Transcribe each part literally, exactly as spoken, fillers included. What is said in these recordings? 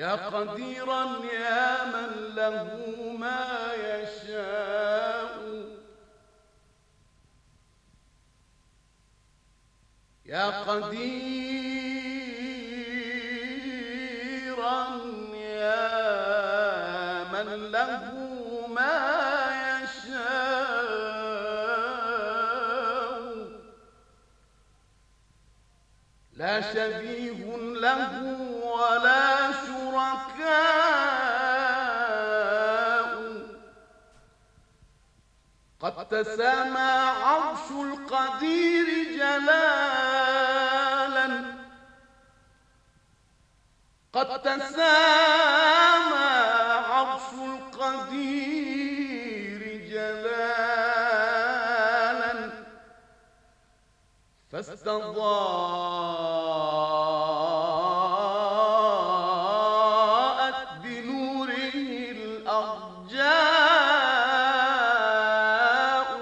يا قديرا يا من له ما يشاء، يا قديرا يا من له ما يشاء، لا شبيه له ولا شركاء، قد تسامى عرش القدير جلالا، قد تسامى عرش القدير جلالا، فاستضاءت بنوره الأرجاء،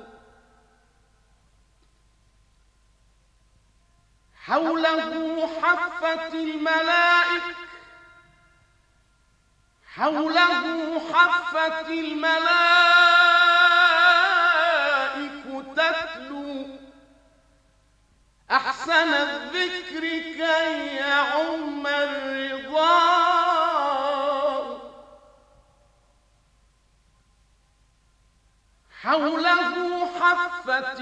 حوله حفت الملائكة، حوله حفت الملائكة تتلو أحسن الذكر كي يعم الرضاء، حوله حفت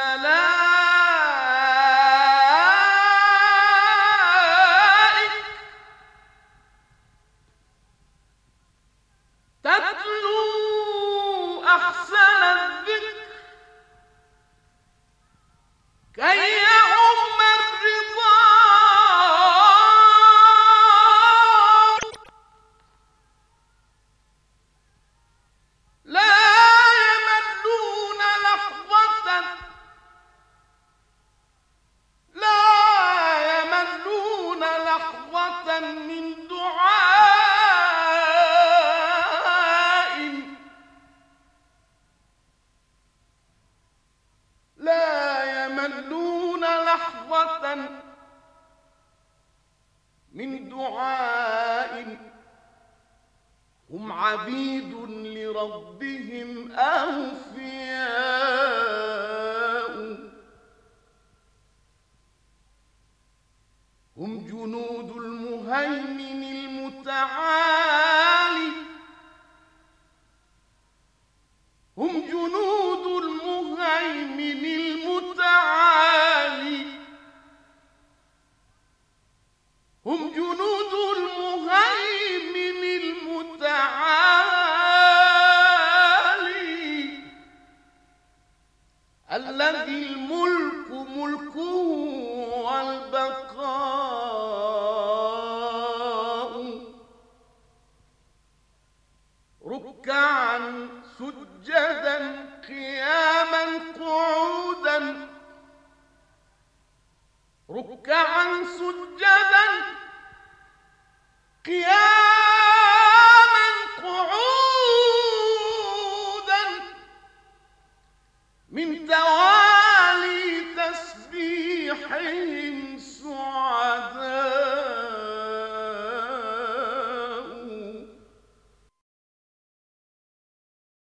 الملائكة تتلو أحسن الذكر كي يعم الرضاء، لا يملون لحظة، لا يملون لحظة من دعاء، لا يملون لحظة من دعاء، هم عبيد لربهم أوفياء، هم جنود المهيمن المتعالي، هم جنود المهيمن المتعالي، هم جنود المهيمن المتعالي، الذي الملك ملكه والبقاء، ركعا سجدا قياما قعودا، ركعا سجدا قياما قعودا، من توابع